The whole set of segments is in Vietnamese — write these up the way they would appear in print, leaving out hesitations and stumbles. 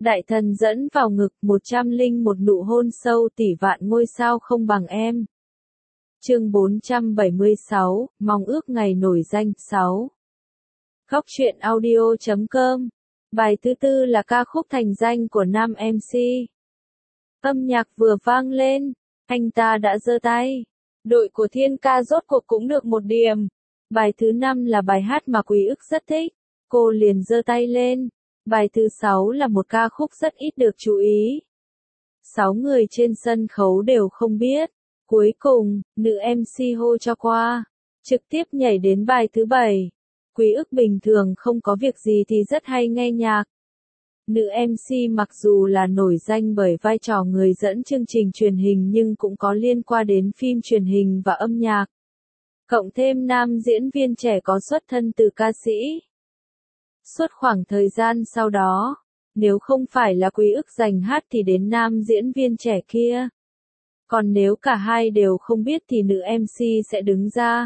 Đại thần dẫn vào ngực 101 nụ hôn sâu tỷ vạn ngôi sao không bằng em. Chương 476, mong ước ngày nổi danh 6. Góc truyện audio.com. Bài thứ tư là ca khúc thành danh của nam MC. Âm nhạc vừa vang lên, anh ta đã giơ tay. Đội của Thiên Ca rốt cuộc cũng được một điểm. Bài thứ 5 là bài hát mà Quý Ức rất thích. Cô liền giơ tay lên. Bài thứ 6 là một ca khúc rất ít được chú ý. 6 người trên sân khấu đều không biết. Cuối cùng, nữ MC hô cho qua. Trực tiếp nhảy đến bài thứ 7. Quý Ức bình thường không có việc gì thì rất hay nghe nhạc. Nữ MC mặc dù là nổi danh bởi vai trò người dẫn chương trình truyền hình nhưng cũng có liên quan đến phim truyền hình và âm nhạc. Cộng thêm nam diễn viên trẻ có xuất thân từ ca sĩ. Suốt khoảng thời gian sau đó, nếu không phải là Quý Ức giành hát thì đến nam diễn viên trẻ kia. Còn nếu cả hai đều không biết thì nữ MC sẽ đứng ra.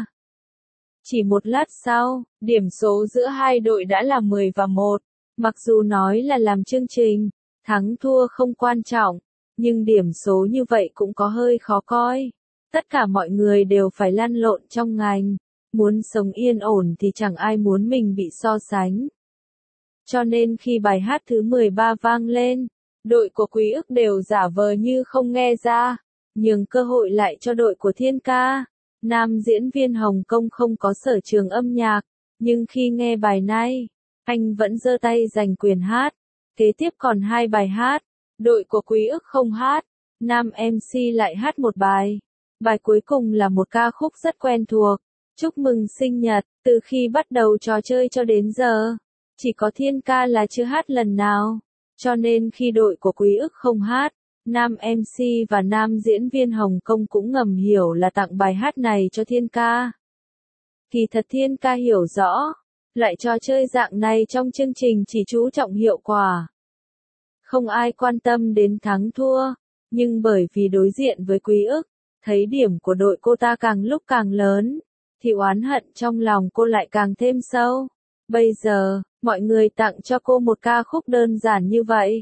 Chỉ một lát sau, điểm số giữa hai đội đã là 10 và 1. Mặc dù nói là làm chương trình, thắng thua không quan trọng, nhưng điểm số như vậy cũng có hơi khó coi. Tất cả mọi người đều phải lăn lộn trong ngành, muốn sống yên ổn thì chẳng ai muốn mình bị so sánh. Cho nên khi bài hát thứ 13 vang lên, đội của Quý Ức đều giả vờ như không nghe ra, nhường cơ hội lại cho đội của Thiên Ca. Nam diễn viên Hồng Kông không có sở trường âm nhạc, nhưng khi nghe bài này, anh vẫn giơ tay giành quyền hát. Kế tiếp còn 2 bài hát, đội của Quý Ức không hát, nam MC lại hát một bài. Bài cuối cùng là một ca khúc rất quen thuộc, chúc mừng sinh nhật. Từ khi bắt đầu trò chơi cho đến giờ, chỉ có Thiên Ca là chưa hát lần nào, cho nên khi đội của Quý Ức không hát, nam MC và nam diễn viên Hồng Kông cũng ngầm hiểu là tặng bài hát này cho Thiên Ca. Kỳ thật Thiên Ca hiểu rõ, loại trò chơi dạng này trong chương trình chỉ chú trọng hiệu quả. Không ai quan tâm đến thắng thua, nhưng bởi vì đối diện với Quý Ức, thấy điểm của đội cô ta càng lúc càng lớn, thì oán hận trong lòng cô lại càng thêm sâu. Bây giờ, mọi người tặng cho cô một ca khúc đơn giản như vậy.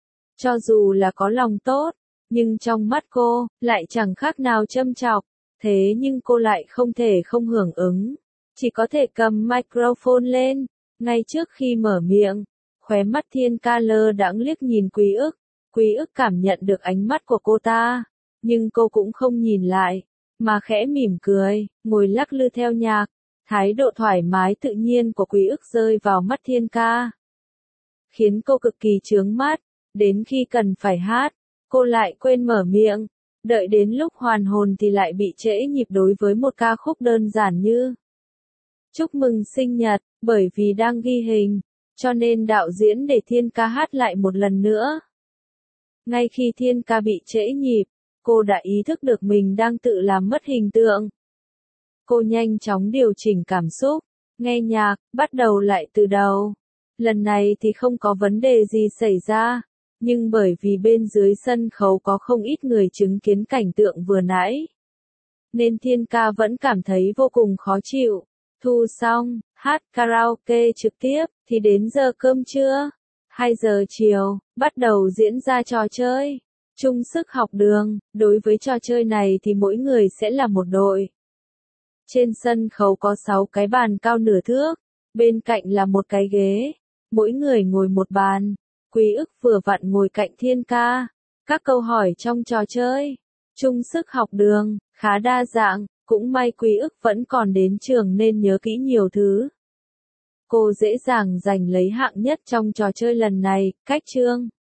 Cho dù là có lòng tốt, nhưng trong mắt cô, lại chẳng khác nào châm chọc. Thế nhưng cô lại không thể không hưởng ứng. Chỉ có thể cầm microphone lên. Ngay trước khi mở miệng, khóe mắt Thiên Ca lơ đãng liếc nhìn Quý Ức. Quý Ức cảm nhận được ánh mắt của cô ta. Nhưng cô cũng không nhìn lại, mà khẽ mỉm cười, ngồi lắc lư theo nhạc. Thái độ thoải mái tự nhiên của Quý Ức rơi vào mắt Thiên Ca, khiến cô cực kỳ chướng mắt. Đến khi cần phải hát, cô lại quên mở miệng. Đợi đến lúc hoàn hồn thì lại bị trễ nhịp đối với một ca khúc đơn giản như chúc mừng sinh nhật. Bởi vì đang ghi hình, cho nên đạo diễn để Thiên Ca hát lại một lần nữa. Ngay khi Thiên Ca bị trễ nhịp, cô đã ý thức được mình đang tự làm mất hình tượng. Cô nhanh chóng điều chỉnh cảm xúc, nghe nhạc, bắt đầu lại từ đầu. Lần này thì không có vấn đề gì xảy ra, nhưng bởi vì bên dưới sân khấu có không ít người chứng kiến cảnh tượng vừa nãy, nên Thiên Ca vẫn cảm thấy vô cùng khó chịu. Thu xong, hát karaoke trực tiếp, thì đến giờ cơm trưa. 2 giờ chiều, bắt đầu diễn ra trò chơi. Chung sức học đường, đối với trò chơi này thì mỗi người sẽ là một đội. Trên sân khấu có 6 cái bàn cao nửa thước, bên cạnh là một cái ghế, mỗi người ngồi một bàn. Quý Ức vừa vặn ngồi cạnh Thiên Ca. Các câu hỏi trong trò chơi, chung sức học đường, khá đa dạng, cũng may Quý Ức vẫn còn đến trường nên nhớ kỹ nhiều thứ. Cô dễ dàng giành lấy hạng nhất trong trò chơi lần này. Cách chương